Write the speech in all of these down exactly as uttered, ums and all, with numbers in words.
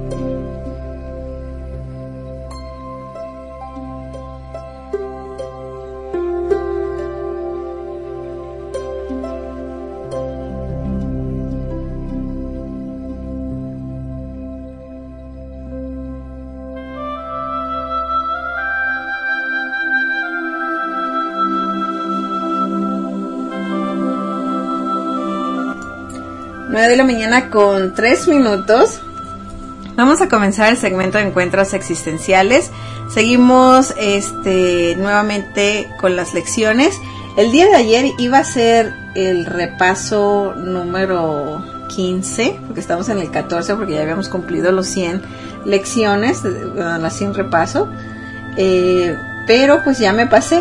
nueve de la mañana con tres minutos. Vamos a comenzar el segmento de encuentros existenciales. Seguimos este nuevamente con las lecciones. El día de ayer iba a ser el repaso número quince, porque estamos en el catorce, porque ya habíamos cumplido los cien lecciones, las cien repasos. Eh, pero pues ya me pasé.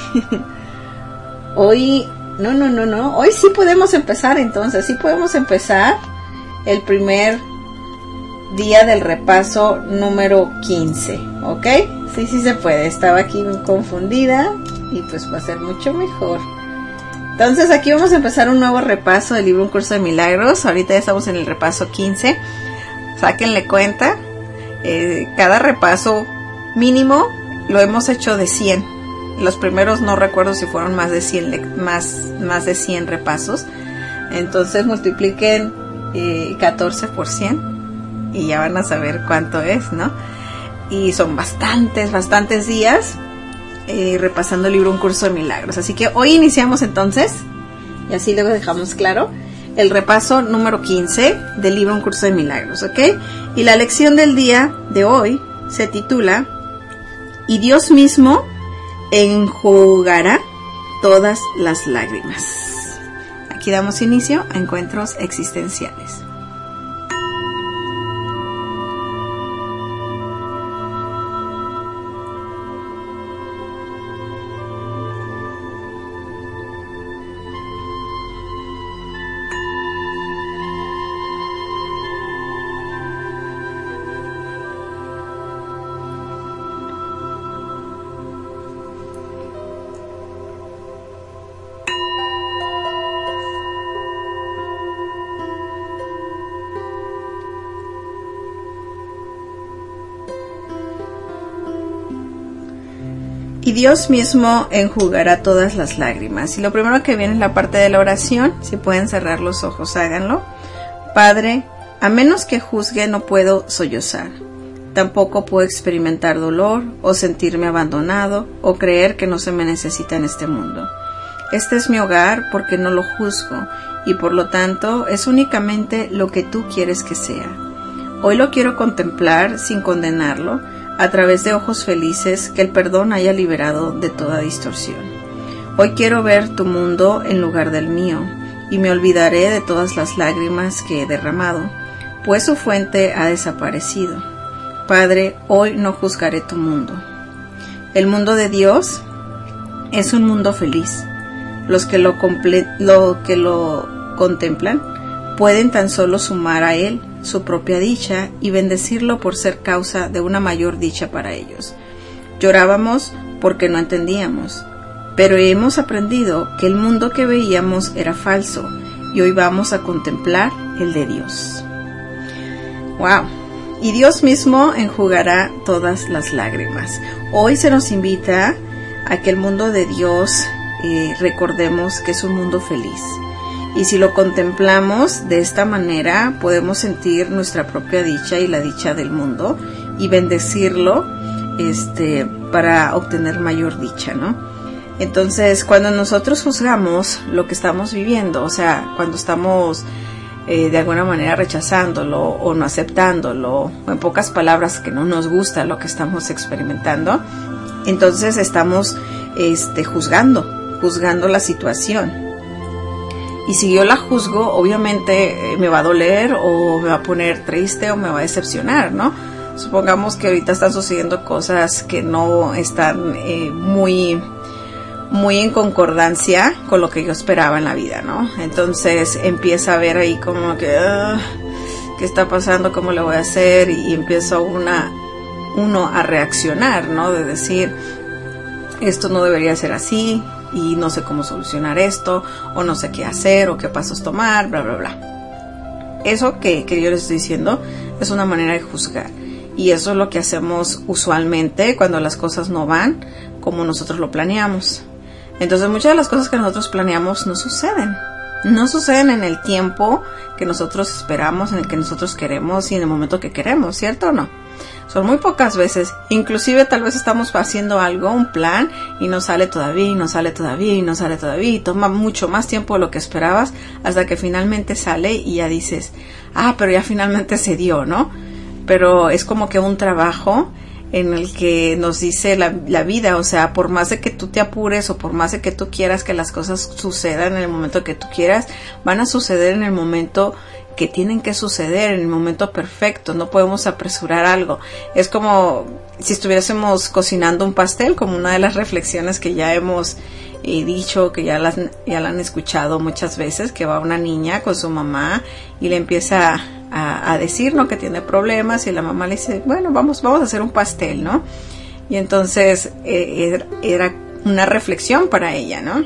Hoy... No, no, no, no. Hoy sí podemos empezar entonces. Sí podemos empezar el primer día del repaso número quince. ¿Ok? Sí, sí se puede. Estaba aquí confundida y pues va a ser mucho mejor. Entonces aquí vamos a empezar un nuevo repaso del libro Un Curso de Milagros. Ahorita ya estamos en el repaso quince. Sáquenle cuenta. Eh, cada repaso mínimo lo hemos hecho de cien. Los primeros no recuerdo si fueron más de cien, más, más de cien repasos. Entonces multipliquen eh, catorce por cien y ya van a saber cuánto es, ¿no? Y son bastantes, bastantes días eh, repasando el libro Un Curso de Milagros. Así que hoy iniciamos entonces, y así luego dejamos claro, el repaso número quince del libro Un Curso de Milagros, ¿ok? Y la lección del día de hoy se titula Y Dios mismo enjugará todas las lágrimas. Aquí damos inicio a encuentros existenciales. Y Dios mismo enjugará todas las lágrimas. Y lo primero que viene es la parte de la oración. Si pueden cerrar los ojos, háganlo. Padre, a menos que juzgue no puedo sollozar. Tampoco puedo experimentar dolor o sentirme abandonado o creer que no se me necesita en este mundo. Este es mi hogar porque no lo juzgo y por lo tanto es únicamente lo que tú quieres que sea. Hoy lo quiero contemplar sin condenarlo, a través de ojos felices que el perdón haya liberado de toda distorsión. Hoy quiero ver tu mundo en lugar del mío, y me olvidaré de todas las lágrimas que he derramado, pues su fuente ha desaparecido. Padre, hoy no juzgaré tu mundo. El mundo de Dios es un mundo feliz. Los que lo, comple- lo, que lo contemplan pueden tan solo sumar a él su propia dicha y bendecirlo por ser causa de una mayor dicha para ellos. Llorábamos porque no entendíamos, pero hemos aprendido que el mundo que veíamos era falso y hoy vamos a contemplar el de Dios. ¡Wow! Y Dios mismo enjugará todas las lágrimas. Hoy se nos invita a que el mundo de Dios eh, recordemos que es un mundo feliz. Y si lo contemplamos de esta manera, podemos sentir nuestra propia dicha y la dicha del mundo y bendecirlo este, para obtener mayor dicha, ¿no? Entonces, cuando nosotros juzgamos lo que estamos viviendo, o sea, cuando estamos eh, de alguna manera rechazándolo o no aceptándolo, o en pocas palabras que no nos gusta lo que estamos experimentando, entonces estamos este, juzgando, juzgando la situación. Y si yo la juzgo, obviamente eh, me va a doler o me va a poner triste o me va a decepcionar, ¿no? Supongamos que ahorita están sucediendo cosas que no están eh, muy, muy en concordancia con lo que yo esperaba en la vida, ¿no? Entonces empieza a ver ahí como que, uh, ¿qué está pasando? ¿Cómo le voy a hacer? Y, y empieza una, uno a reaccionar, ¿no? De decir, esto no debería ser así. Y no sé cómo solucionar esto, o no sé qué hacer, o qué pasos tomar, bla, bla, bla. eso que, que yo les estoy diciendo es una manera de juzgar. Y eso es lo que hacemos usualmente cuando las cosas no van como nosotros lo planeamos. Entonces muchas de las cosas que nosotros planeamos no suceden. No suceden en el tiempo que nosotros esperamos, en el que nosotros queremos y en el momento que queremos, ¿cierto o no? Son muy pocas veces. Inclusive tal vez estamos haciendo algo, un plan, y no sale todavía, y no sale todavía, y no sale todavía, y toma mucho más tiempo de lo que esperabas, hasta que finalmente sale y ya dices, ah, pero ya finalmente se dio, ¿no? Pero es como que un trabajo en el que nos dice la, la vida, o sea, por más de que tú te apures o por más de que tú quieras que las cosas sucedan en el momento que tú quieras, van a suceder en el momento que tienen que suceder, en el momento perfecto. No podemos apresurar algo. Es como si estuviésemos cocinando un pastel, como una de las reflexiones que ya hemos eh, dicho, que ya las ya la han escuchado muchas veces, que va una niña con su mamá y le empieza a, a decir, ¿no?, que tiene problemas, y la mamá le dice, bueno, vamos, vamos a hacer un pastel, ¿no? Y entonces eh, era una reflexión para ella, ¿no?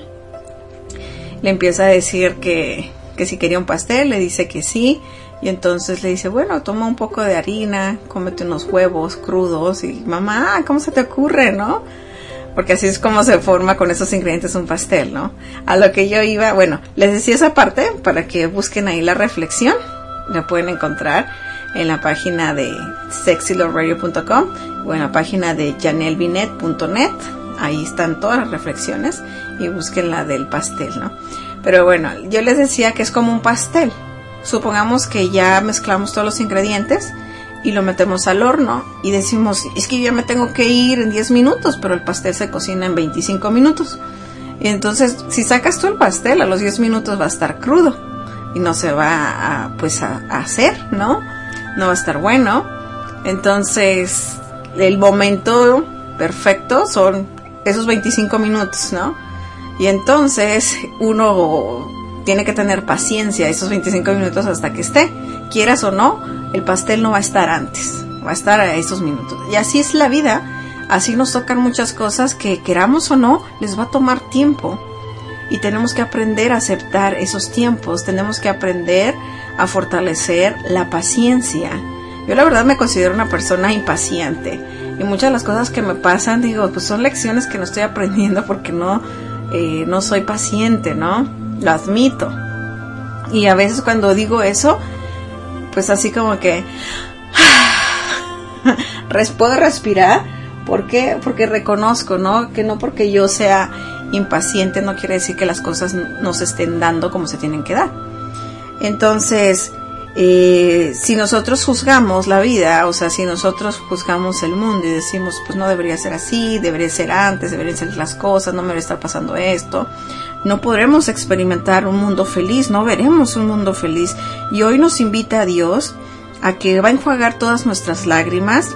Le empieza a decir que que si quería un pastel, le dice que sí, y entonces le dice, bueno, toma un poco de harina, cómete unos huevos crudos, y mamá, ¿cómo se te ocurre, no? Porque así es como se forma con esos ingredientes un pastel, ¿no? A lo que yo iba, bueno, les decía esa parte para que busquen ahí la reflexión, la pueden encontrar en la página de sexy love radio punto com o en la página de janelle binet punto net, ahí están todas las reflexiones, y busquen la del pastel, ¿no? Pero bueno, yo les decía que es como un pastel. Supongamos que ya mezclamos todos los ingredientes y lo metemos al horno y decimos, es que yo ya me tengo que ir en diez minutos, pero el pastel se cocina en veinticinco minutos. Y entonces, si sacas tú el pastel, a los diez minutos va a estar crudo y no se va a, pues a, a hacer, ¿no? No va a estar bueno. Entonces, el momento perfecto son esos veinticinco minutos, ¿no? Y entonces uno tiene que tener paciencia esos veinticinco minutos hasta que esté. Quieras o no, el pastel no va a estar antes, va a estar a esos minutos. Y así es la vida, así nos tocan muchas cosas que queramos o no, les va a tomar tiempo. Y tenemos que aprender a aceptar esos tiempos, tenemos que aprender a fortalecer la paciencia. Yo la verdad me considero una persona impaciente. Y muchas de las cosas que me pasan, digo, pues son lecciones que no estoy aprendiendo porque no... Eh, no soy paciente, ¿no? Lo admito. Y a veces cuando digo eso, pues así como que puedo respirar. ¿Por qué? Porque reconozco, ¿no? Que no porque yo sea impaciente no quiere decir que las cosas no se estén dando como se tienen que dar. Entonces, eh, si nosotros juzgamos la vida, o sea, si nosotros juzgamos el mundo y decimos, pues no debería ser así, debería ser antes, deberían ser las cosas, no me debería estar pasando esto, no podremos experimentar un mundo feliz, no veremos un mundo feliz. Y hoy nos invita a Dios a que va a enjuagar todas nuestras lágrimas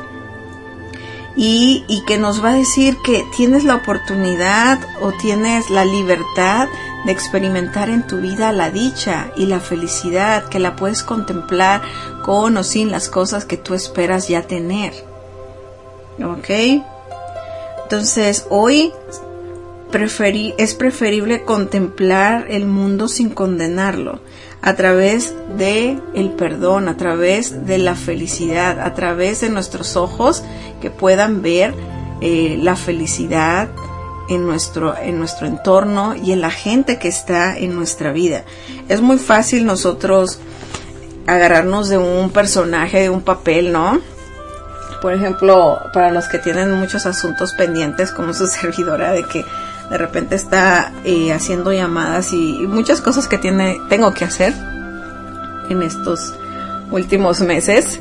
y, y que nos va a decir que tienes la oportunidad o tienes la libertad de experimentar en tu vida la dicha y la felicidad, que la puedes contemplar con o sin las cosas que tú esperas ya tener. ¿Ok? Entonces, hoy preferi- es preferible contemplar el mundo sin condenarlo, a través de el perdón, a través de la felicidad, a través de nuestros ojos que puedan ver eh, la felicidad en nuestro en nuestro entorno y en la gente que está en nuestra vida. Es muy fácil nosotros agarrarnos de un personaje, de un papel, ¿no? Por ejemplo, para los que tienen muchos asuntos pendientes, como su servidora, de que de repente está eh, haciendo llamadas y, y muchas cosas que tiene tengo que hacer en estos últimos meses,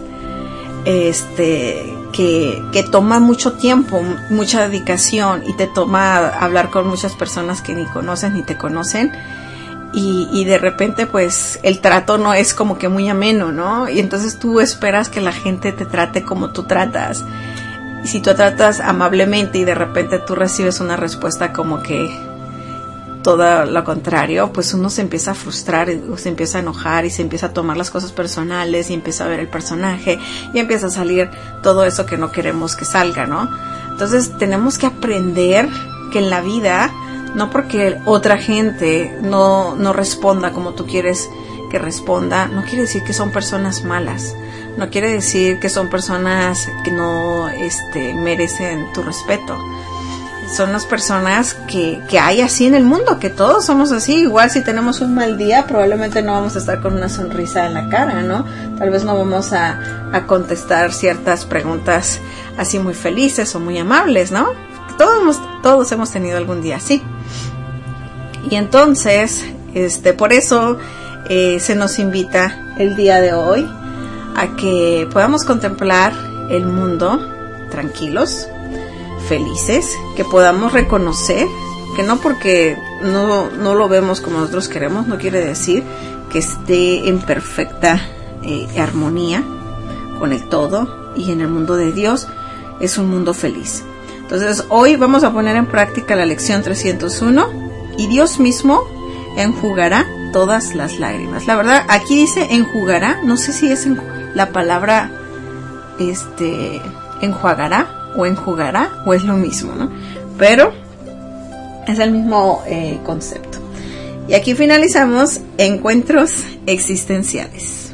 este que, que toma mucho tiempo, mucha dedicación, y te toma hablar con muchas personas que ni conoces ni te conocen, y, y de repente pues el trato no es como que muy ameno, ¿no? Y entonces tú esperas que la gente te trate como tú tratas. Y si tú tratas amablemente y de repente tú recibes una respuesta como que todo lo contrario, pues uno se empieza a frustrar, o se empieza a enojar y se empieza a tomar las cosas personales y empieza a ver el personaje y empieza a salir todo eso que no queremos que salga, ¿no? Entonces tenemos que aprender que en la vida, no porque otra gente no, no responda como tú quieres que responda, no quiere decir que son personas malas, no quiere decir que son personas que no este, merecen tu respeto. Son las personas que, que hay así en el mundo, que todos somos así. Igual si tenemos un mal día, probablemente no vamos a estar con una sonrisa en la cara, ¿no? Tal vez no vamos a, a contestar ciertas preguntas así muy felices o muy amables, ¿no? Todos hemos, todos hemos tenido algún día así. Y entonces, este, por eso eh, se nos invita el día de hoy a que podamos contemplar el mundo tranquilos, felices, que podamos reconocer que no porque no, no lo vemos como nosotros queremos, no quiere decir que esté en perfecta eh, armonía con el todo, y en el mundo de Dios es un mundo feliz. Entonces hoy vamos a poner en práctica la lección trescientos uno, y Dios mismo enjugará todas las lágrimas. La verdad, aquí dice enjugará, no sé si es en, la palabra este enjuagará o enjugará, o es lo mismo, ¿no? Pero es el mismo eh, concepto. Y aquí finalizamos encuentros existenciales.